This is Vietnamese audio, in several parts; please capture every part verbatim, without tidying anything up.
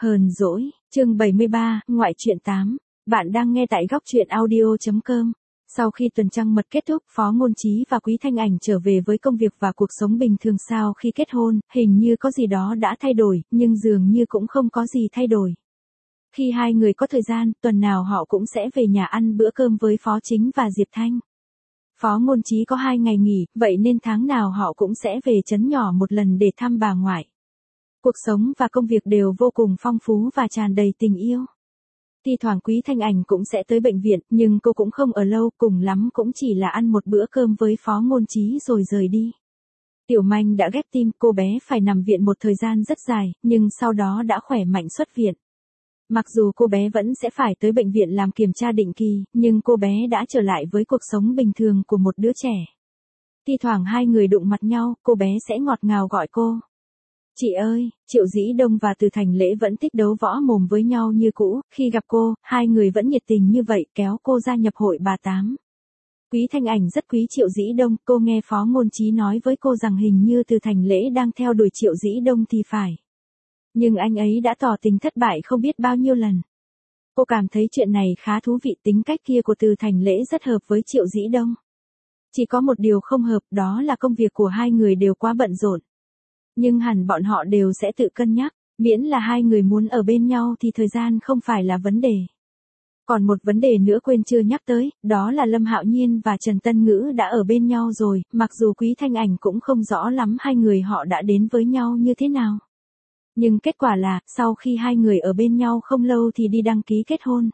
Hờn dỗi, chương bảy mươi ba, ngoại truyện tám. Bạn đang nghe tại góc truyện audio chấm com. Sau khi tuần trăng mật kết thúc, Phó Ngôn Chí và Quý Thanh Ảnh trở về với công việc và cuộc sống bình thường. Sau khi kết hôn, hình như có gì đó đã thay đổi, nhưng dường như cũng không có gì thay đổi. Khi hai người có thời gian, tuần nào họ cũng sẽ về nhà ăn bữa cơm với Phó Chính và Diệp Thanh. Phó Ngôn Chí có hai ngày nghỉ, vậy nên tháng nào họ cũng sẽ về trấn nhỏ một lần để thăm bà ngoại. Cuộc sống và công việc đều vô cùng phong phú và tràn đầy tình yêu. Thi thoảng Quý Thanh Ảnh cũng sẽ tới bệnh viện, nhưng cô cũng không ở lâu, cùng lắm cũng chỉ là ăn một bữa cơm với Phó Ngôn Chí rồi rời đi. Tiểu Manh đã ghép tim, cô bé phải nằm viện một thời gian rất dài, nhưng sau đó đã khỏe mạnh xuất viện. Mặc dù cô bé vẫn sẽ phải tới bệnh viện làm kiểm tra định kỳ, nhưng cô bé đã trở lại với cuộc sống bình thường của một đứa trẻ. Thi thoảng hai người đụng mặt nhau, cô bé sẽ ngọt ngào gọi cô. Chị ơi, Triệu Dĩ Đông và Từ Thành Lễ vẫn thích đấu võ mồm với nhau như cũ, khi gặp cô, hai người vẫn nhiệt tình như vậy, kéo cô gia nhập hội bà Tám. Quý Thanh Ảnh rất quý Triệu Dĩ Đông, cô nghe Phó Ngôn Chí nói với cô rằng hình như Từ Thành Lễ đang theo đuổi Triệu Dĩ Đông thì phải. Nhưng anh ấy đã tỏ tình thất bại không biết bao nhiêu lần. Cô cảm thấy chuyện này khá thú vị, tính cách kia của Từ Thành Lễ rất hợp với Triệu Dĩ Đông. Chỉ có một điều không hợp, đó là công việc của hai người đều quá bận rộn. Nhưng hẳn bọn họ đều sẽ tự cân nhắc, miễn là hai người muốn ở bên nhau thì thời gian không phải là vấn đề. Còn một vấn đề nữa quên chưa nhắc tới, đó là Lâm Hạo Nhiên và Trần Tân Ngữ đã ở bên nhau rồi, mặc dù Quý Thanh Ảnh cũng không rõ lắm hai người họ đã đến với nhau như thế nào. Nhưng kết quả là, sau khi hai người ở bên nhau không lâu thì đi đăng ký kết hôn.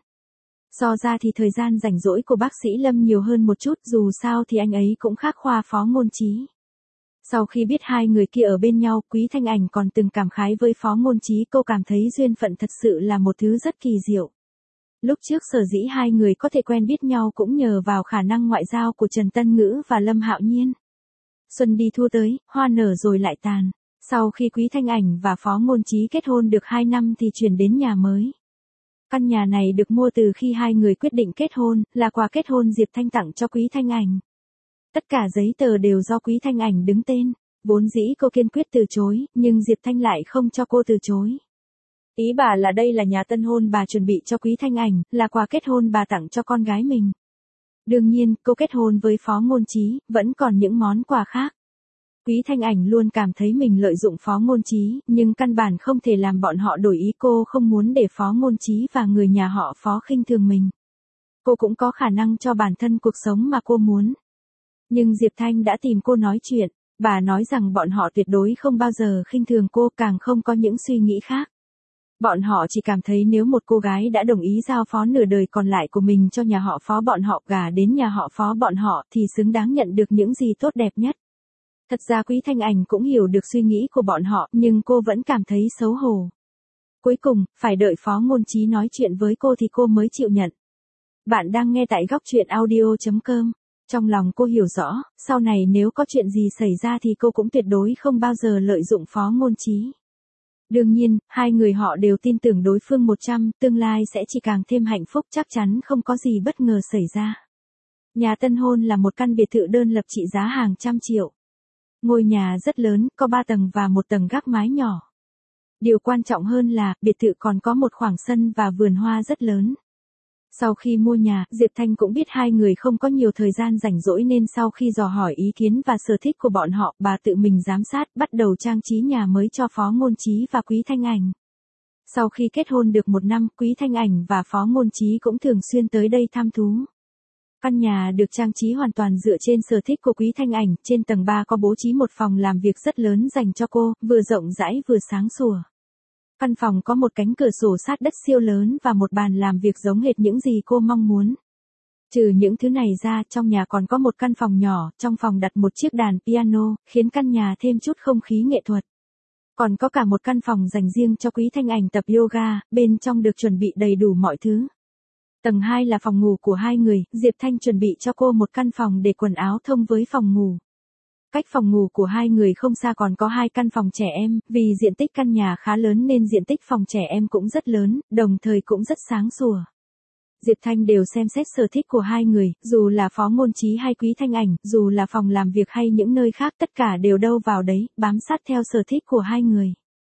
So ra thì thời gian rảnh rỗi của bác sĩ Lâm nhiều hơn một chút, dù sao thì anh ấy cũng khác khoa Phó Ngôn Chí. Sau khi biết hai người kia ở bên nhau, Quý Thanh Ảnh còn từng cảm khái với Phó Ngôn Chí, cô cảm thấy duyên phận thật sự là một thứ rất kỳ diệu. Lúc trước sở dĩ hai người có thể quen biết nhau cũng nhờ vào khả năng ngoại giao của Trần Tân Ngữ và Lâm Hạo Nhiên. Xuân đi thu tới, hoa nở rồi lại tàn. Sau khi Quý Thanh Ảnh và Phó Ngôn Chí kết hôn được hai năm thì chuyển đến nhà mới. Căn nhà này được mua từ khi hai người quyết định kết hôn, là quà kết hôn Diệp Thanh tặng cho Quý Thanh Ảnh. Tất cả giấy tờ đều do Quý Thanh Ảnh đứng tên, vốn dĩ cô kiên quyết từ chối, nhưng Diệp Thanh lại không cho cô từ chối. Ý bà là đây là nhà tân hôn bà chuẩn bị cho Quý Thanh Ảnh, là quà kết hôn bà tặng cho con gái mình. Đương nhiên, cô kết hôn với Phó Ngôn Chí, vẫn còn những món quà khác. Quý Thanh Ảnh luôn cảm thấy mình lợi dụng Phó Ngôn Chí, nhưng căn bản không thể làm bọn họ đổi ý, cô không muốn để Phó Ngôn Chí và người nhà họ Phó khinh thường mình. Cô cũng có khả năng cho bản thân cuộc sống mà cô muốn. Nhưng Diệp Thanh đã tìm cô nói chuyện, bà nói rằng bọn họ tuyệt đối không bao giờ khinh thường cô, càng không có những suy nghĩ khác. Bọn họ chỉ cảm thấy nếu một cô gái đã đồng ý giao phó nửa đời còn lại của mình cho nhà họ Phó bọn họ, gả đến nhà họ Phó bọn họ thì xứng đáng nhận được những gì tốt đẹp nhất. Thật ra Quý Thanh Ảnh cũng hiểu được suy nghĩ của bọn họ, nhưng cô vẫn cảm thấy xấu hổ. Cuối cùng, phải đợi Phó Ngôn Chí nói chuyện với cô thì cô mới chịu nhận. Bạn đang nghe tại góc truyện audio chấm com. Trong lòng cô hiểu rõ, sau này nếu có chuyện gì xảy ra thì cô cũng tuyệt đối không bao giờ lợi dụng Phó Ngôn Chí. Đương nhiên, hai người họ đều tin tưởng đối phương một trăm, tương lai sẽ chỉ càng thêm hạnh phúc, chắc chắn không có gì bất ngờ xảy ra. Nhà tân hôn là một căn biệt thự đơn lập trị giá hàng trăm triệu. Ngôi nhà rất lớn, có ba tầng và một tầng gác mái nhỏ. Điều quan trọng hơn là, biệt thự còn có một khoảng sân và vườn hoa rất lớn. Sau khi mua nhà, Diệp Thanh cũng biết hai người không có nhiều thời gian rảnh rỗi nên sau khi dò hỏi ý kiến và sở thích của bọn họ, bà tự mình giám sát, bắt đầu trang trí nhà mới cho Phó Ngôn Chí và Quý Thanh Ảnh. Sau khi kết hôn được một năm, Quý Thanh Ảnh và Phó Ngôn Chí cũng thường xuyên tới đây thăm thú. Căn nhà được trang trí hoàn toàn dựa trên sở thích của Quý Thanh Ảnh, trên tầng ba có bố trí một phòng làm việc rất lớn dành cho cô, vừa rộng rãi vừa sáng sủa. Căn phòng có một cánh cửa sổ sát đất siêu lớn và một bàn làm việc giống hệt những gì cô mong muốn. Trừ những thứ này ra, trong nhà còn có một căn phòng nhỏ, trong phòng đặt một chiếc đàn piano, khiến căn nhà thêm chút không khí nghệ thuật. Còn có cả một căn phòng dành riêng cho Quý Thanh Ảnh tập yoga, bên trong được chuẩn bị đầy đủ mọi thứ. Tầng hai là phòng ngủ của hai người, Diệp Thanh chuẩn bị cho cô một căn phòng để quần áo thông với phòng ngủ. Cách phòng ngủ của hai người không xa còn có hai căn phòng trẻ em, vì diện tích căn nhà khá lớn nên diện tích phòng trẻ em cũng rất lớn, đồng thời cũng rất sáng sủa. Diệp Thanh đều xem xét sở thích của hai người, dù là Phó Ngôn Chí hay Quý Thanh Ảnh, dù là phòng làm việc hay những nơi khác, tất cả đều đâu vào đấy, bám sát theo sở thích của hai người.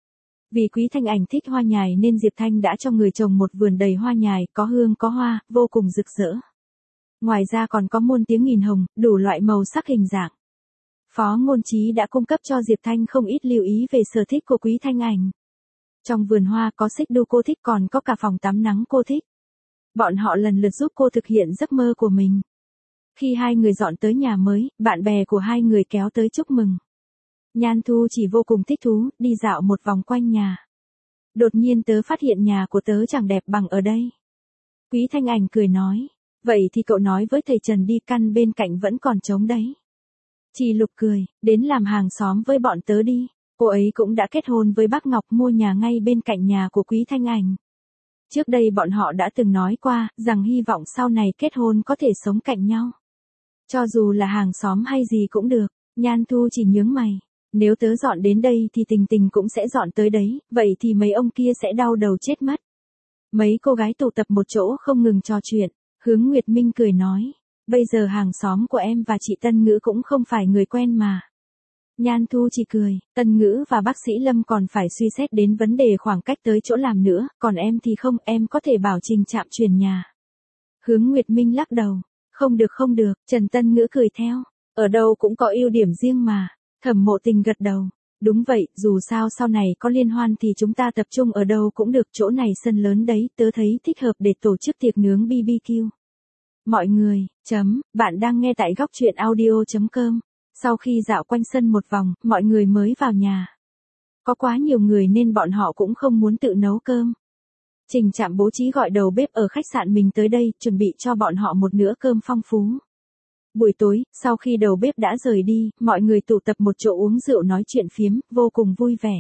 Vì Quý Thanh Ảnh thích hoa nhài nên Diệp Thanh đã cho người trồng một vườn đầy hoa nhài, có hương có hoa, vô cùng rực rỡ. Ngoài ra còn có muôn tiếng nghìn hồng, đủ loại màu sắc hình dạng. Phó Ngôn Trí đã cung cấp cho Diệp Thanh không ít lưu ý về sở thích của Quý Thanh Ảnh. Trong vườn hoa có xích đu cô thích, còn có cả phòng tắm nắng cô thích. Bọn họ lần lượt giúp cô thực hiện giấc mơ của mình. Khi hai người dọn tới nhà mới, bạn bè của hai người kéo tới chúc mừng. Nhan Thu chỉ vô cùng thích thú, đi dạo một vòng quanh nhà. Đột nhiên tớ phát hiện nhà của tớ chẳng đẹp bằng ở đây. Quý Thanh Ảnh cười nói, vậy thì cậu nói với thầy Trần đi, căn bên cạnh vẫn còn trống đấy. Chị Lục cười, đến làm hàng xóm với bọn tớ đi. Cô ấy cũng đã kết hôn với bác Ngọc, mua nhà ngay bên cạnh nhà của Quý Thanh Ảnh. Trước đây bọn họ đã từng nói qua, rằng hy vọng sau này kết hôn có thể sống cạnh nhau. Cho dù là hàng xóm hay gì cũng được. Nhan Thu chỉ nhướng mày. Nếu tớ dọn đến đây thì Tình Tình cũng sẽ dọn tới đấy, vậy thì mấy ông kia sẽ đau đầu chết mất. Mấy cô gái tụ tập một chỗ không ngừng trò chuyện. Hướng Nguyệt Minh cười nói, bây giờ hàng xóm của em và chị Tân Ngữ cũng không phải người quen mà. Nhan Thu chỉ cười, Tân Ngữ và bác sĩ Lâm còn phải suy xét đến vấn đề khoảng cách tới chỗ làm nữa, còn em thì không, em có thể bảo Trình Trạm chuyển nhà. Hướng Nguyệt Minh lắc đầu, không được không được, Trần Tân Ngữ cười theo, ở đâu cũng có ưu điểm riêng mà. Thẩm Mộ Tình gật đầu, đúng vậy, dù sao sau này có liên hoan thì chúng ta tập trung ở đâu cũng được, chỗ này sân lớn đấy, tớ thấy thích hợp để tổ chức tiệc nướng bê bê kiu. Mọi người, chấm, bạn đang nghe tại góc truyện audio chấm com. Sau khi dạo quanh sân một vòng, mọi người mới vào nhà. Có quá nhiều người nên bọn họ cũng không muốn tự nấu cơm. Trình Trạm bố trí gọi đầu bếp ở khách sạn mình tới đây, chuẩn bị cho bọn họ một bữa cơm phong phú. Buổi tối, sau khi đầu bếp đã rời đi, mọi người tụ tập một chỗ uống rượu nói chuyện phiếm, vô cùng vui vẻ.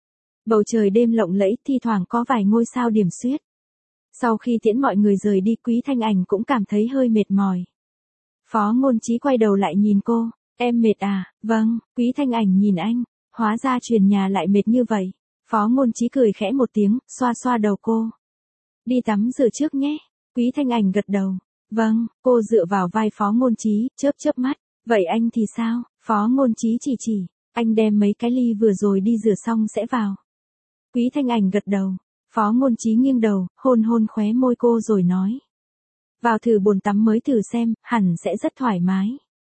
Bầu trời đêm lộng lẫy, thi thoảng có vài ngôi sao điểm xuyết. Sau khi tiễn mọi người rời đi, Quý Thanh Ảnh cũng cảm thấy hơi mệt mỏi. Phó Ngôn Trí quay đầu lại nhìn cô, em mệt à? Vâng, Quý Thanh Ảnh nhìn anh, hóa ra chuyển nhà lại mệt như vậy. Phó Ngôn Trí cười khẽ một tiếng, xoa xoa đầu cô. Đi tắm rửa trước nhé. Quý Thanh Ảnh gật đầu. Vâng, cô dựa vào vai Phó Ngôn Trí, chớp chớp mắt. Vậy anh thì sao? Phó Ngôn Trí chỉ chỉ, anh đem mấy cái ly vừa rồi đi rửa xong sẽ vào. Quý Thanh Ảnh gật đầu. Phó Ngôn Trí nghiêng đầu, hôn hôn khóe môi cô rồi nói. Vào thử bồn tắm mới thử xem, hẳn sẽ rất thoải mái.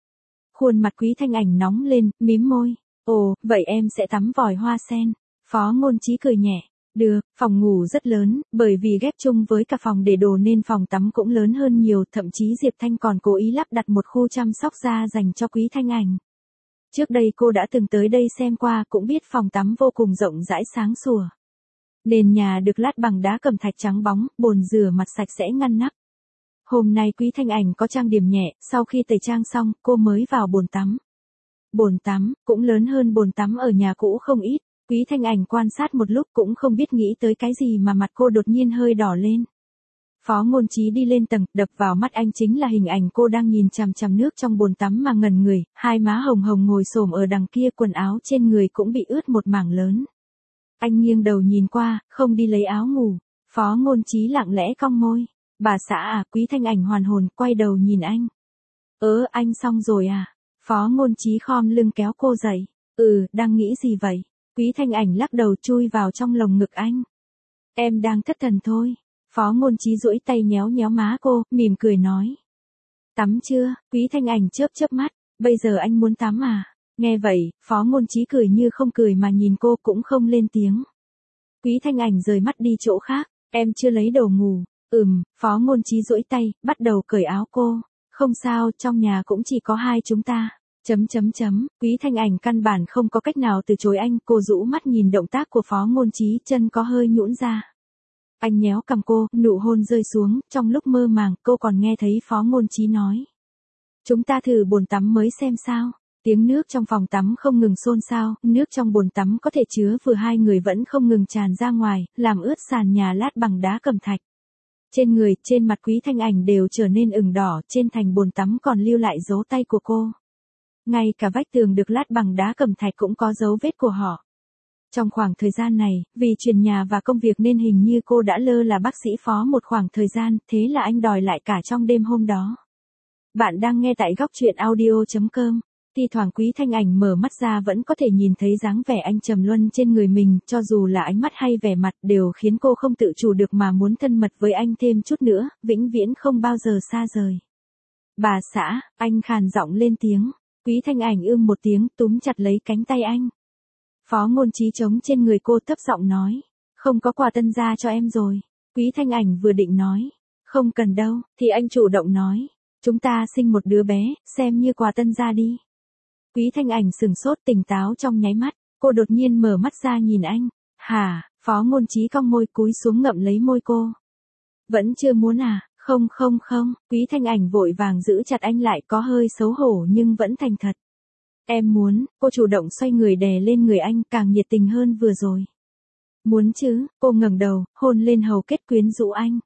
Khuôn mặt Quý Thanh Ảnh nóng lên, mím môi. Ồ, vậy em sẽ tắm vòi hoa sen. Phó Ngôn Trí cười nhẹ. Được, phòng ngủ rất lớn, bởi vì ghép chung với cả phòng để đồ nên phòng tắm cũng lớn hơn nhiều, thậm chí Diệp Thanh còn cố ý lắp đặt một khu chăm sóc da dành cho Quý Thanh Ảnh. Trước đây cô đã từng tới đây xem qua, cũng biết phòng tắm vô cùng rộng rãi sáng sủa. Nền nhà được lát bằng đá cẩm thạch trắng bóng, bồn rửa mặt sạch sẽ ngăn nắp. Hôm nay Quý Thanh Ảnh có trang điểm nhẹ, sau khi tẩy trang xong, cô mới vào bồn tắm. Bồn tắm, cũng lớn hơn bồn tắm ở nhà cũ không ít. Quý Thanh Ảnh quan sát một lúc cũng không biết nghĩ tới cái gì mà mặt cô đột nhiên hơi đỏ lên. Phó Ngôn Trí đi lên tầng, đập vào mắt anh chính là hình ảnh cô đang nhìn chằm chằm nước trong bồn tắm mà ngẩn người, hai má hồng hồng ngồi xổm ở đằng kia, quần áo trên người cũng bị ướt một mảng lớn. Anh nghiêng đầu nhìn qua, không đi lấy áo ngủ. Phó Ngôn Trí lặng lẽ cong môi. Bà xã à? Quý Thanh Ảnh hoàn hồn, quay đầu nhìn anh. Ớ, anh xong rồi à? Phó Ngôn Trí khom lưng kéo cô dậy. Ừ, đang nghĩ gì vậy? Quý Thanh Ảnh lắc đầu chui vào trong lồng ngực anh. Em đang thất thần thôi. Phó Ngôn Trí duỗi tay nhéo nhéo má cô, mỉm cười nói. Tắm chưa? Quý Thanh Ảnh chớp chớp mắt. Bây giờ anh muốn tắm à? Nghe vậy, Phó Ngôn Trí cười như không cười mà nhìn cô, cũng không lên tiếng. Quý Thanh Ảnh rời mắt đi chỗ khác. Em chưa lấy đồ ngủ. Ừm, Phó Ngôn Trí duỗi tay, bắt đầu cởi áo cô. Không sao, trong nhà cũng chỉ có hai chúng ta. Chấm chấm chấm, Quý Thanh Ảnh căn bản không có cách nào từ chối anh, cô rũ mắt nhìn động tác của Phó Ngôn Trí, chân có hơi nhũn ra. Anh nhéo cằm cô, nụ hôn rơi xuống, trong lúc mơ màng, cô còn nghe thấy Phó Ngôn Trí nói. Chúng ta thử bồn tắm mới xem sao. Tiếng nước trong phòng tắm không ngừng xôn xao, nước trong bồn tắm có thể chứa vừa hai người vẫn không ngừng tràn ra ngoài, làm ướt sàn nhà lát bằng đá cẩm thạch. Trên người, trên mặt Quý Thanh Ảnh đều trở nên ửng đỏ, trên thành bồn tắm còn lưu lại dấu tay của cô. Ngay cả vách tường được lát bằng đá cẩm thạch cũng có dấu vết của họ. Trong khoảng thời gian này, vì chuyển nhà và công việc nên hình như cô đã lơ là bác sĩ Phó một khoảng thời gian, thế là anh đòi lại cả trong đêm hôm đó. Bạn đang nghe tại góc truyện audio chấm com. Thi thoảng Quý Thanh Ảnh mở mắt ra vẫn có thể nhìn thấy dáng vẻ anh trầm luân trên người mình, cho dù là ánh mắt hay vẻ mặt đều khiến cô không tự chủ được mà muốn thân mật với anh thêm chút nữa, vĩnh viễn không bao giờ xa rời. Bà xã, anh khàn giọng lên tiếng. Quý Thanh Ảnh ưm một tiếng túm chặt lấy cánh tay anh. Phó Ngôn Chí trống trên người cô thấp giọng nói. Không có quà tân gia cho em rồi. Quý Thanh Ảnh vừa định nói. Không cần đâu, thì anh chủ động nói. Chúng ta sinh một đứa bé, xem như quà tân gia đi. Quý Thanh Ảnh sừng sốt tỉnh táo trong nháy mắt. Cô đột nhiên mở mắt ra nhìn anh. Hả, Phó Ngôn Chí cong môi cúi xuống ngậm lấy môi cô. Vẫn chưa muốn à? Không không không, Quý Thanh Ảnh vội vàng giữ chặt anh lại có hơi xấu hổ nhưng vẫn thành thật. Em muốn, cô chủ động xoay người đè lên người anh càng nhiệt tình hơn vừa rồi. Muốn chứ, cô ngẩng đầu, hôn lên hầu kết quyến rũ anh.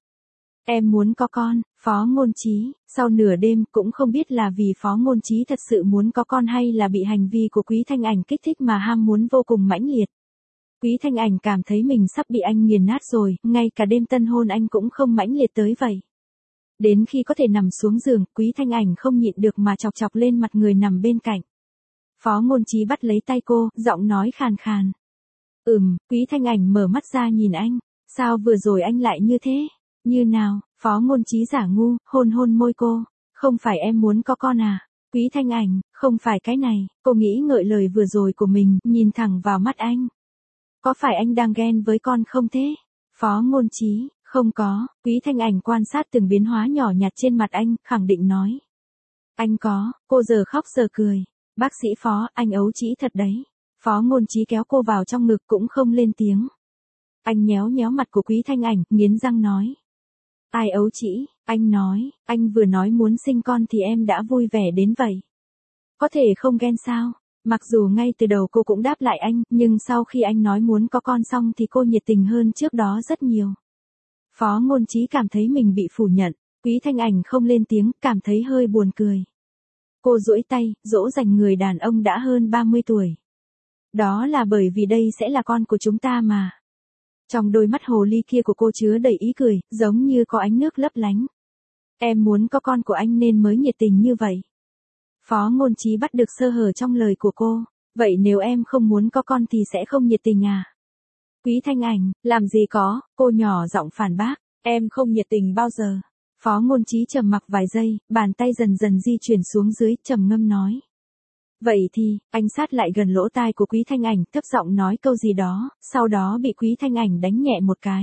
Em muốn có con, Phó Ngôn Chí, sau nửa đêm cũng không biết là vì Phó Ngôn Chí thật sự muốn có con hay là bị hành vi của Quý Thanh Ảnh kích thích mà ham muốn vô cùng mãnh liệt. Quý Thanh Ảnh cảm thấy mình sắp bị anh nghiền nát rồi, ngay cả đêm tân hôn anh cũng không mãnh liệt tới vậy. Đến khi có thể nằm xuống giường, Quý Thanh Ảnh không nhịn được mà chọc chọc lên mặt người nằm bên cạnh. Phó Ngôn Chí bắt lấy tay cô, giọng nói khàn khàn. Ừm, Quý Thanh Ảnh mở mắt ra nhìn anh. Sao vừa rồi anh lại như thế? Như nào? Phó Ngôn Chí giả ngu, hôn hôn môi cô. Không phải em muốn có con à? Quý Thanh Ảnh, không phải cái này. Cô nghĩ ngợi lời vừa rồi của mình, nhìn thẳng vào mắt anh. Có phải anh đang ghen với con không thế? Phó Ngôn Chí. Không có, Quý Thanh Ảnh quan sát từng biến hóa nhỏ nhặt trên mặt anh, khẳng định nói. Anh có, cô giờ khóc giờ cười. Bác sĩ Phó, anh ấu trĩ thật đấy. Phó Ngôn Chí kéo cô vào trong ngực cũng không lên tiếng. Anh nhéo nhéo mặt của Quý Thanh Ảnh, nghiến răng nói. Ai ấu trĩ, anh nói, anh vừa nói muốn sinh con thì em đã vui vẻ đến vậy. Có thể không ghen sao? Mặc dù ngay từ đầu cô cũng đáp lại anh, nhưng sau khi anh nói muốn có con xong thì cô nhiệt tình hơn trước đó rất nhiều. Phó Ngôn Chí cảm thấy mình bị phủ nhận, Quý Thanh Ảnh không lên tiếng, cảm thấy hơi buồn cười. Cô duỗi tay, dỗ dành người đàn ông đã hơn ba mươi tuổi. Đó là bởi vì đây sẽ là con của chúng ta mà. Trong đôi mắt hồ ly kia của cô chứa đầy ý cười, giống như có ánh nước lấp lánh. Em muốn có con của anh nên mới nhiệt tình như vậy. Phó Ngôn Chí bắt được sơ hở trong lời của cô. Vậy nếu em không muốn có con thì sẽ không nhiệt tình à? Quý Thanh Ảnh, làm gì có, cô nhỏ giọng phản bác, em không nhiệt tình bao giờ. Phó Ngôn Chí trầm mặc vài giây, bàn tay dần dần di chuyển xuống dưới, trầm ngâm nói. Vậy thì, anh sát lại gần lỗ tai của Quý Thanh Ảnh, thấp giọng nói câu gì đó, sau đó bị Quý Thanh Ảnh đánh nhẹ một cái.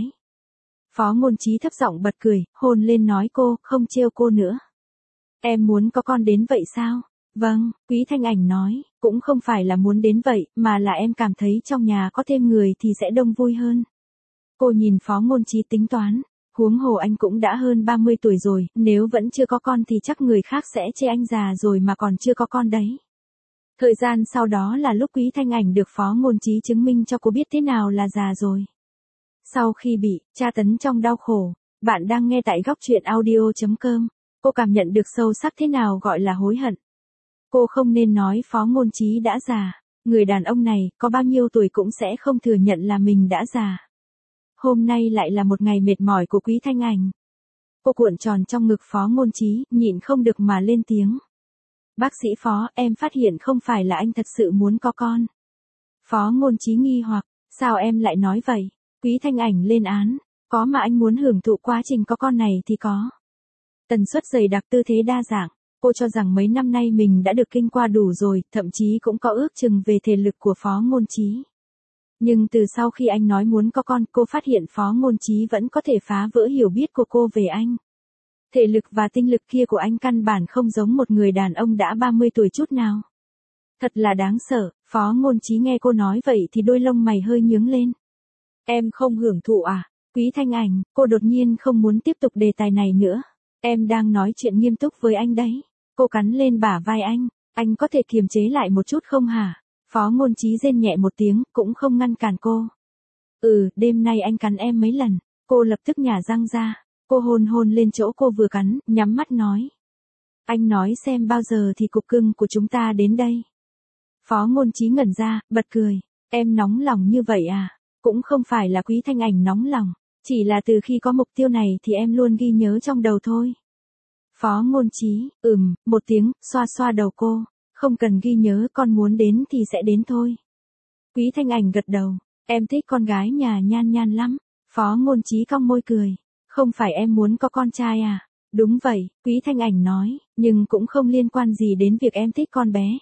Phó Ngôn Chí thấp giọng bật cười, hôn lên nói cô, không trêu cô nữa. Em muốn có con đến vậy sao? Vâng, Quý Thanh Ảnh nói, cũng không phải là muốn đến vậy, mà là em cảm thấy trong nhà có thêm người thì sẽ đông vui hơn. Cô nhìn Phó Ngôn Chí tính toán, huống hồ anh cũng đã hơn ba mươi tuổi rồi, nếu vẫn chưa có con thì chắc người khác sẽ chê anh già rồi mà còn chưa có con đấy. Thời gian sau đó là lúc Quý Thanh Ảnh được Phó Ngôn Chí chứng minh cho cô biết thế nào là già rồi. Sau khi bị tra tấn trong đau khổ, bạn đang nghe tại góc truyện audio chấm com. Cô cảm nhận được sâu sắc thế nào gọi là hối hận. Cô không nên nói Phó Ngôn Chí đã già. Người đàn ông này, có bao nhiêu tuổi cũng sẽ không thừa nhận là mình đã già. Hôm nay lại là một ngày mệt mỏi của Quý Thanh Ảnh. Cô cuộn tròn trong ngực Phó Ngôn Chí, nhịn không được mà lên tiếng. Bác sĩ Phó, em phát hiện không phải là anh thật sự muốn có con. Phó Ngôn Chí nghi hoặc, sao em lại nói vậy? Quý Thanh Ảnh lên án, có mà anh muốn hưởng thụ quá trình có con này thì có. Tần suất dày đặc, tư thế đa dạng. Cô cho rằng mấy năm nay mình đã được kinh qua đủ rồi, thậm chí cũng có ước chừng về thể lực của Phó Ngôn Chí. Nhưng từ sau khi anh nói muốn có con, cô phát hiện Phó Ngôn Chí vẫn có thể phá vỡ hiểu biết của cô về anh. Thể lực và tinh lực kia của anh căn bản không giống một người đàn ông đã ba mươi tuổi chút nào. Thật là đáng sợ, Phó Ngôn Chí nghe cô nói vậy thì đôi lông mày hơi nhướng lên. Em không hưởng thụ à? Quý Thanh Ảnh, cô đột nhiên không muốn tiếp tục đề tài này nữa. Em đang nói chuyện nghiêm túc với anh đấy. Cô cắn lên bả vai anh. Anh có thể kiềm chế lại một chút không hả? Phó Ngôn Chí rên nhẹ một tiếng, cũng không ngăn cản cô. Ừ, đêm nay anh cắn em mấy lần. Cô lập tức nhả răng ra. Cô hôn hôn lên chỗ cô vừa cắn, nhắm mắt nói. Anh nói xem bao giờ thì cục cưng của chúng ta đến đây. Phó Ngôn Chí ngẩn ra, bật cười. Em nóng lòng như vậy à? Cũng không phải là Quý Thanh Ảnh nóng lòng. Chỉ là từ khi có mục tiêu này thì em luôn ghi nhớ trong đầu thôi. Phó Ngôn Chí, ừm, một tiếng, xoa xoa đầu cô. Không cần ghi nhớ, con muốn đến thì sẽ đến thôi. Quý Thanh Ảnh gật đầu. Em thích con gái nhà Nhan Nhan lắm. Phó Ngôn Chí cong môi cười. Không phải em muốn có con trai à? Đúng vậy, Quý Thanh Ảnh nói, nhưng cũng không liên quan gì đến việc em thích con bé.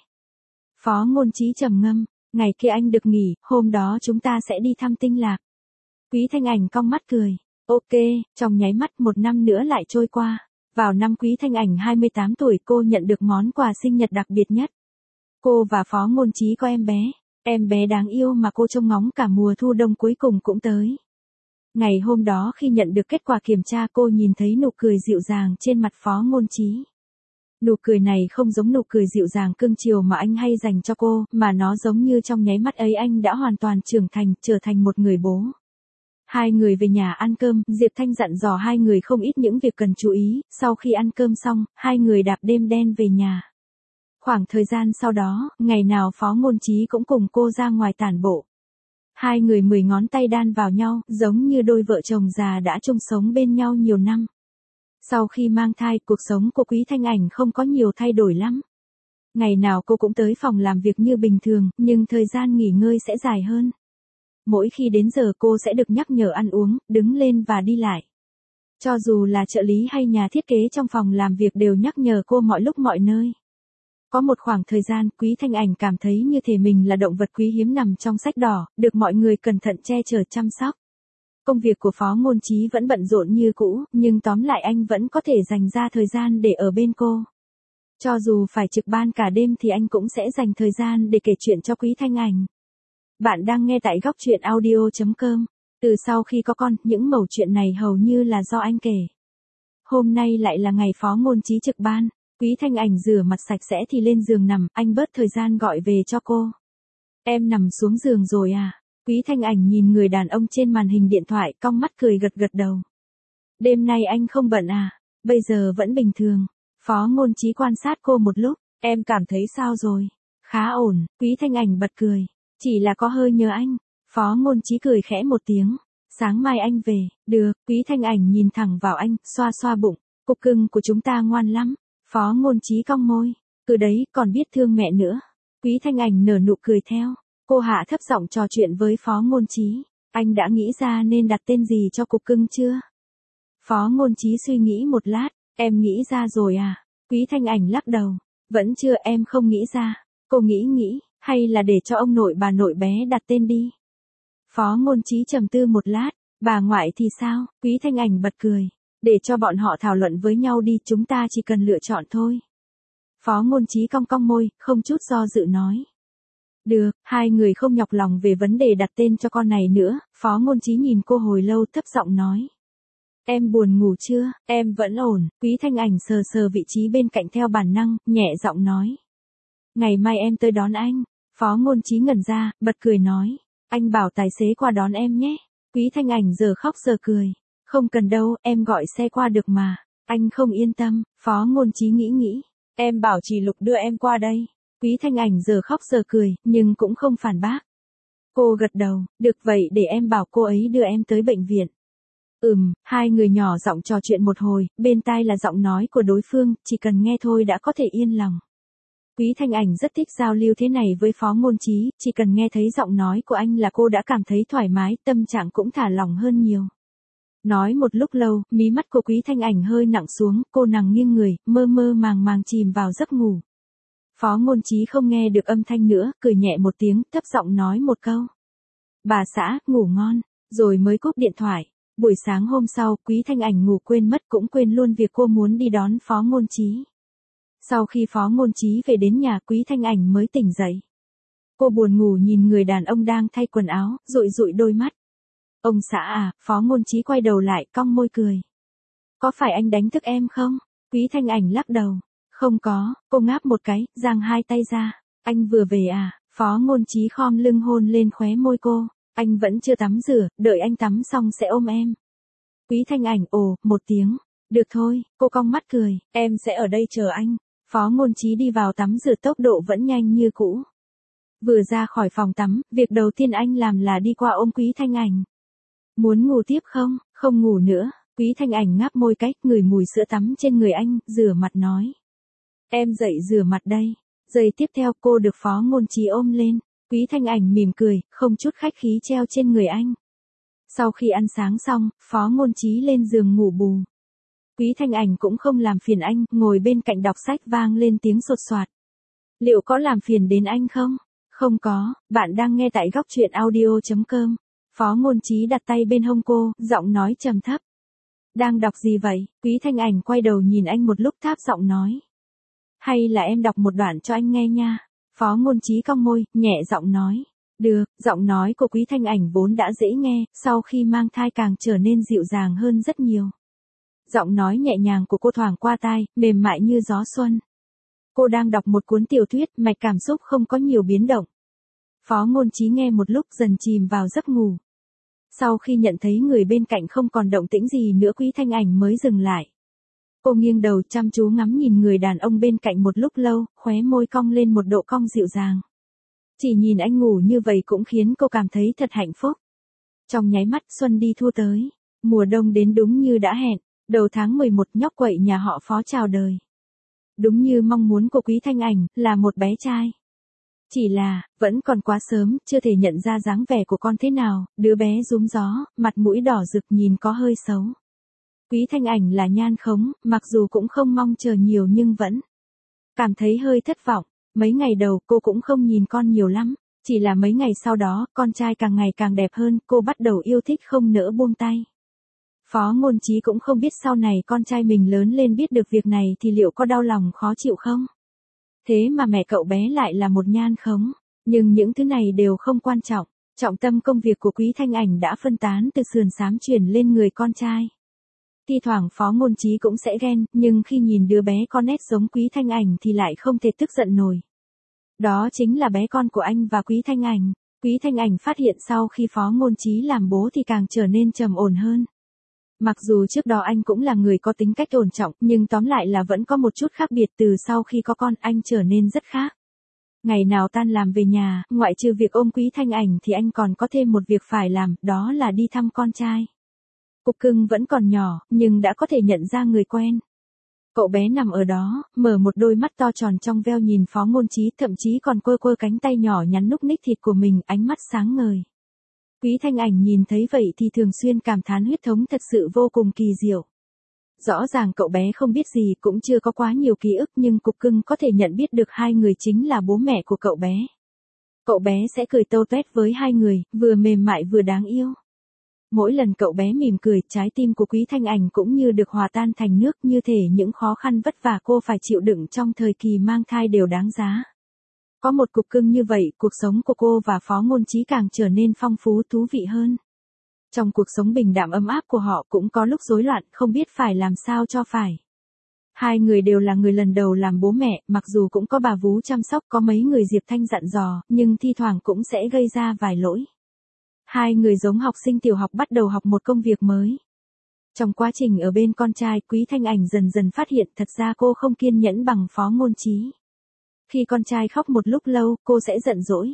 Phó Ngôn Chí trầm ngâm. Ngày kia anh được nghỉ, hôm đó chúng ta sẽ đi thăm Tinh Lạc. Quý Thanh Ảnh cong mắt cười. Ok, trong nháy mắt một năm nữa lại trôi qua. Vào năm Quý Thanh Ảnh hai mươi tám tuổi cô nhận được món quà sinh nhật đặc biệt nhất. Cô và Phó Ngôn Chí có em bé. Em bé đáng yêu mà cô trông ngóng cả mùa thu đông cuối cùng cũng tới. Ngày hôm đó khi nhận được kết quả kiểm tra cô nhìn thấy nụ cười dịu dàng trên mặt Phó Ngôn Chí. Nụ cười này không giống nụ cười dịu dàng cưng chiều mà anh hay dành cho cô, mà nó giống như trong nháy mắt ấy anh đã hoàn toàn trưởng thành, trở thành một người bố. Hai người về nhà ăn cơm, Diệp Thanh dặn dò hai người không ít những việc cần chú ý, sau khi ăn cơm xong, hai người đạp đêm đen về nhà. Khoảng thời gian sau đó, ngày nào Phó Ngôn Chí cũng cùng cô ra ngoài tản bộ. Hai người mười ngón tay đan vào nhau, giống như đôi vợ chồng già đã chung sống bên nhau nhiều năm. Sau khi mang thai, cuộc sống của Quý Thanh Ảnh không có nhiều thay đổi lắm. Ngày nào cô cũng tới phòng làm việc như bình thường, nhưng thời gian nghỉ ngơi sẽ dài hơn. Mỗi khi đến giờ cô sẽ được nhắc nhở ăn uống, đứng lên và đi lại. Cho dù là trợ lý hay nhà thiết kế trong phòng làm việc đều nhắc nhở cô mọi lúc mọi nơi. Có một khoảng thời gian, Quý Thanh Ảnh cảm thấy như thể mình là động vật quý hiếm nằm trong sách đỏ, được mọi người cẩn thận che chở chăm sóc. Công việc của Phó Ngôn Chí vẫn bận rộn như cũ, nhưng tóm lại anh vẫn có thể dành ra thời gian để ở bên cô. Cho dù phải trực ban cả đêm thì anh cũng sẽ dành thời gian để kể chuyện cho Quý Thanh Ảnh. Bạn đang nghe tại góc truyện audio chấm com. Từ sau khi có con, những mẩu chuyện này hầu như là do anh kể. Hôm nay lại là ngày Phó Ngôn Chí trực ban. Quý Thanh Ảnh rửa mặt sạch sẽ thì lên giường nằm, anh bớt thời gian gọi về cho cô. Em nằm xuống giường rồi à? Quý Thanh Ảnh nhìn người đàn ông trên màn hình điện thoại, cong mắt cười gật gật đầu. Đêm nay anh không bận à? Bây giờ vẫn bình thường. Phó Ngôn Chí quan sát cô một lúc, em cảm thấy sao rồi? Khá ổn, Quý Thanh Ảnh bật cười. Chỉ là có hơi nhớ anh. Phó Ngôn Chí cười khẽ một tiếng. Sáng mai anh về, được, Quý Thanh Ảnh nhìn thẳng vào anh, xoa xoa bụng. Cục cưng của chúng ta ngoan lắm. Phó Ngôn Chí cong môi. Cứ đấy, còn biết thương mẹ nữa. Quý Thanh Ảnh nở nụ cười theo. Cô hạ thấp giọng trò chuyện với Phó Ngôn Chí. Anh đã nghĩ ra nên đặt tên gì cho cục cưng chưa? Phó Ngôn Chí suy nghĩ một lát. Em nghĩ ra rồi à? Quý Thanh Ảnh lắc đầu. Vẫn chưa, em không nghĩ ra. Cô nghĩ nghĩ, hay là để cho ông nội bà nội bé đặt tên đi? Phó Ngôn Chí trầm tư một lát. Bà ngoại thì sao? Quý Thanh Ảnh bật cười. Để cho bọn họ thảo luận với nhau đi, chúng ta chỉ cần lựa chọn thôi. Phó Ngôn Chí cong cong môi, không chút do dự nói. Được, hai người không nhọc lòng về vấn đề đặt tên cho con này nữa. Phó Ngôn Chí nhìn cô hồi lâu thấp giọng nói. Em buồn ngủ chưa? Em vẫn ổn. Quý Thanh Ảnh sờ sờ vị trí bên cạnh theo bản năng, nhẹ giọng nói. Ngày mai em tới đón anh. Phó Ngôn Chí ngẩn ra, bật cười nói. Anh bảo tài xế qua đón em nhé. Quý Thanh Ảnh giờ khóc giờ cười. Không cần đâu, em gọi xe qua được mà. Anh không yên tâm. Phó Ngôn Chí nghĩ nghĩ. Em bảo chị Lục đưa em qua đây. Quý Thanh Ảnh giờ khóc giờ cười, nhưng cũng không phản bác. Cô gật đầu, được vậy để em bảo cô ấy đưa em tới bệnh viện. Ừm, hai người nhỏ giọng trò chuyện một hồi, bên tai là giọng nói của đối phương, chỉ cần nghe thôi đã có thể yên lòng. Quý Thanh Ảnh rất thích giao lưu thế này với Phó Ngôn Chí, chỉ cần nghe thấy giọng nói của anh là cô đã cảm thấy thoải mái, tâm trạng cũng thả lỏng hơn nhiều. Nói một lúc lâu, mí mắt của Quý Thanh Ảnh hơi nặng xuống, cô nằm nghiêng người, mơ mơ màng màng chìm vào giấc ngủ. Phó Ngôn Chí không nghe được âm thanh nữa, cười nhẹ một tiếng, thấp giọng nói một câu. Bà xã, ngủ ngon, rồi mới cúp điện thoại. Buổi sáng hôm sau, Quý Thanh Ảnh ngủ quên mất cũng quên luôn việc cô muốn đi đón Phó Ngôn Chí. Sau khi Phó Ngôn Chí về đến nhà, Quý Thanh Ảnh mới tỉnh dậy. Cô buồn ngủ nhìn người đàn ông đang thay quần áo, dụi dụi đôi mắt. Ông xã à? Phó Ngôn Chí quay đầu lại, cong môi cười. Có phải anh đánh thức em không? Quý Thanh Ảnh lắc đầu. Không có, cô ngáp một cái, giang hai tay ra. Anh vừa về à? Phó Ngôn Chí khom lưng hôn lên khóe môi cô. Anh vẫn chưa tắm rửa, đợi anh tắm xong sẽ ôm em. Quý Thanh Ảnh ồ, một tiếng. Được thôi, cô cong mắt cười, em sẽ ở đây chờ anh. Phó Ngôn Chí đi vào tắm rửa tốc độ vẫn nhanh như cũ. Vừa ra khỏi phòng tắm, việc đầu tiên anh làm là đi qua ôm Quý Thanh Ảnh. Muốn ngủ tiếp không? Không ngủ nữa. Quý Thanh Ảnh ngáp môi cái, ngửi mùi sữa tắm trên người anh, rửa mặt nói. Em dậy rửa mặt đây. Giây tiếp theo cô được Phó Ngôn Trí ôm lên. Quý Thanh Ảnh mỉm cười, không chút khách khí treo trên người anh. Sau khi ăn sáng xong, Phó Ngôn Trí lên giường ngủ bù. Quý Thanh Ảnh cũng không làm phiền anh, ngồi bên cạnh đọc sách vang lên tiếng sột soạt. Liệu có làm phiền đến anh không? Không có, bạn đang nghe tại góc truyện audio chấm com. Phó Ngôn Trí đặt tay bên hông cô, giọng nói trầm thấp. Đang đọc gì vậy? Quý Thanh Ảnh quay đầu nhìn anh một lúc tháp giọng nói. Hay là em đọc một đoạn cho anh nghe nha. Phó Ngôn Trí cong môi, nhẹ giọng nói. Được, giọng nói của Quý Thanh Ảnh vốn đã dễ nghe, sau khi mang thai càng trở nên dịu dàng hơn rất nhiều. Giọng nói nhẹ nhàng của cô thoảng qua tai, mềm mại như gió xuân. Cô đang đọc một cuốn tiểu thuyết, mạch cảm xúc không có nhiều biến động. Phó Ngôn Trí nghe một lúc dần chìm vào giấc ngủ. Sau khi nhận thấy người bên cạnh không còn động tĩnh gì nữa, Quý Thanh Ảnh mới dừng lại. Cô nghiêng đầu chăm chú ngắm nhìn người đàn ông bên cạnh một lúc lâu, khóe môi cong lên một độ cong dịu dàng. Chỉ nhìn anh ngủ như vậy cũng khiến cô cảm thấy thật hạnh phúc. Trong nháy mắt xuân đi thu tới, mùa đông đến đúng như đã hẹn, đầu tháng mười một nhóc quậy nhà họ Phó chào đời. Đúng như mong muốn của Quý Thanh Ảnh, là một bé trai. Chỉ là, vẫn còn quá sớm, chưa thể nhận ra dáng vẻ của con thế nào, đứa bé rúm gió, mặt mũi đỏ rực nhìn có hơi xấu. Quý Thanh Ảnh là nhan khống, mặc dù cũng không mong chờ nhiều nhưng vẫn cảm thấy hơi thất vọng. Mấy ngày đầu cô cũng không nhìn con nhiều lắm, chỉ là mấy ngày sau đó, con trai càng ngày càng đẹp hơn, cô bắt đầu yêu thích không nỡ buông tay. Phó Ngôn Trí cũng không biết sau này con trai mình lớn lên biết được việc này thì liệu có đau lòng khó chịu không? Thế mà mẹ cậu bé lại là một nhan khống, nhưng những thứ này đều không quan trọng, trọng tâm công việc của Quý Thanh Ảnh đã phân tán từ sườn xám chuyển lên người con trai. Thi thoảng Phó Ngôn Trí cũng sẽ ghen, nhưng khi nhìn đứa bé con nét giống Quý Thanh Ảnh thì lại không thể tức giận nổi. Đó chính là bé con của anh và Quý Thanh Ảnh. Quý Thanh Ảnh phát hiện sau khi Phó Ngôn Trí làm bố thì càng trở nên trầm ổn hơn. Mặc dù trước đó anh cũng là người có tính cách ổn trọng, nhưng tóm lại là vẫn có một chút khác biệt, từ sau khi có con anh trở nên rất khác. Ngày nào tan làm về nhà, ngoại trừ việc ôm Quý Thanh Ảnh thì anh còn có thêm một việc phải làm, đó là đi thăm con trai. Cục Cưng vẫn còn nhỏ, nhưng đã có thể nhận ra người quen. Cậu bé nằm ở đó, mở một đôi mắt to tròn trong veo nhìn Phó Ngôn Trí, thậm chí còn quơ quơ cánh tay nhỏ nhắn núc ních thịt của mình, ánh mắt sáng ngời. Quý Thanh Ảnh nhìn thấy vậy thì thường xuyên cảm thán huyết thống thật sự vô cùng kỳ diệu. Rõ ràng cậu bé không biết gì, cũng chưa có quá nhiều ký ức, nhưng Cục Cưng có thể nhận biết được hai người chính là bố mẹ của cậu bé. Cậu bé sẽ cười tâu tuét với hai người, vừa mềm mại vừa đáng yêu. Mỗi lần cậu bé mỉm cười, trái tim của Quý Thanh Ảnh cũng như được hòa tan thành nước, như thể những khó khăn vất vả cô phải chịu đựng trong thời kỳ mang thai đều đáng giá. Có một Cục Cưng như vậy, cuộc sống của cô và Phó Ngôn Trí càng trở nên phong phú thú vị hơn. Trong cuộc sống bình đạm ấm áp của họ cũng có lúc rối loạn, không biết phải làm sao cho phải. Hai người đều là người lần đầu làm bố mẹ, mặc dù cũng có bà vú chăm sóc, có mấy người Diệp Thanh dặn dò, nhưng thi thoảng cũng sẽ gây ra vài lỗi. Hai người giống học sinh tiểu học bắt đầu học một công việc mới. Trong quá trình ở bên con trai, Quý Thanh Ảnh dần dần phát hiện thật ra cô không kiên nhẫn bằng Phó Ngôn Trí. Khi con trai khóc một lúc lâu, cô sẽ giận dỗi.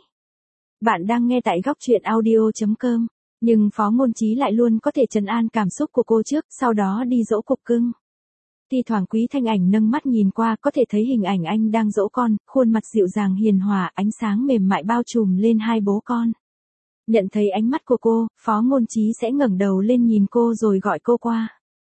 Bạn đang nghe tại góc truyện audio chấm com, nhưng Phó Ngôn Trí lại luôn có thể trấn an cảm xúc của cô trước, sau đó đi dỗ Cục Cưng. Thi thoảng Quý Thanh Ảnh nâng mắt nhìn qua có thể thấy hình ảnh anh đang dỗ con, khuôn mặt dịu dàng hiền hòa, ánh sáng mềm mại bao trùm lên hai bố con. Nhận thấy ánh mắt của cô, Phó Ngôn Trí sẽ ngẩng đầu lên nhìn cô rồi gọi cô qua.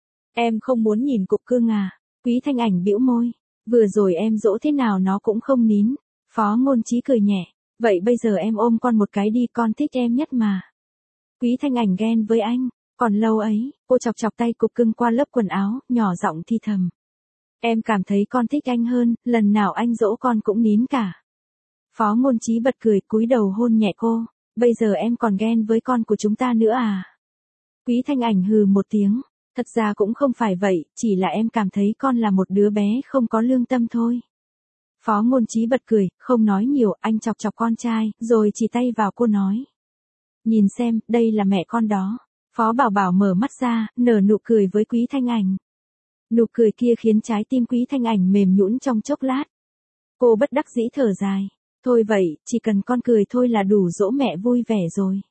Em không muốn nhìn Cục Cưng à? Quý Thanh Ảnh bĩu môi. Vừa rồi em dỗ thế nào nó cũng không nín. Phó Ngôn Trí cười nhẹ. Vậy bây giờ em ôm con một cái đi, con thích em nhất mà. Quý Thanh Ảnh ghen với anh. Còn lâu ấy, cô chọc chọc tay Cục Cưng qua lớp quần áo, nhỏ giọng thi thầm. Em cảm thấy con thích anh hơn, lần nào anh dỗ con cũng nín cả. Phó Ngôn Trí bật cười, cúi đầu hôn nhẹ cô. Bây giờ em còn ghen với con của chúng ta nữa à? Quý Thanh Ảnh hừ một tiếng. Thật ra cũng không phải vậy, chỉ là em cảm thấy con là một đứa bé không có lương tâm thôi. Phó Ngôn Trí bật cười, không nói nhiều, anh chọc chọc con trai, rồi chỉ tay vào cô nói. Nhìn xem, đây là mẹ con đó. Phó Bảo Bảo mở mắt ra, nở nụ cười với Quý Thanh Ảnh. Nụ cười kia khiến trái tim Quý Thanh Ảnh mềm nhũn trong chốc lát. Cô bất đắc dĩ thở dài. Thôi vậy, chỉ cần con cười thôi là đủ dỗ mẹ vui vẻ rồi.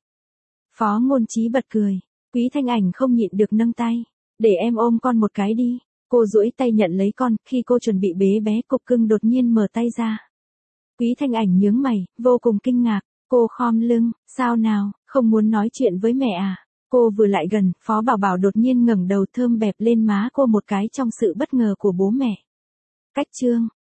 Phó Ngôn Trí bật cười. Quý Thanh Ảnh không nhịn được nâng tay. Để em ôm con một cái đi. Cô duỗi tay nhận lấy con, khi cô chuẩn bị bế bé Cục Cưng đột nhiên mở tay ra. Quý Thanh Ảnh nhướng mày, vô cùng kinh ngạc. Cô khom lưng, sao nào, không muốn nói chuyện với mẹ à? Cô vừa lại gần, Phó Bảo Bảo đột nhiên ngẩng đầu thơm bẹp lên má cô một cái trong sự bất ngờ của bố mẹ. Cách chương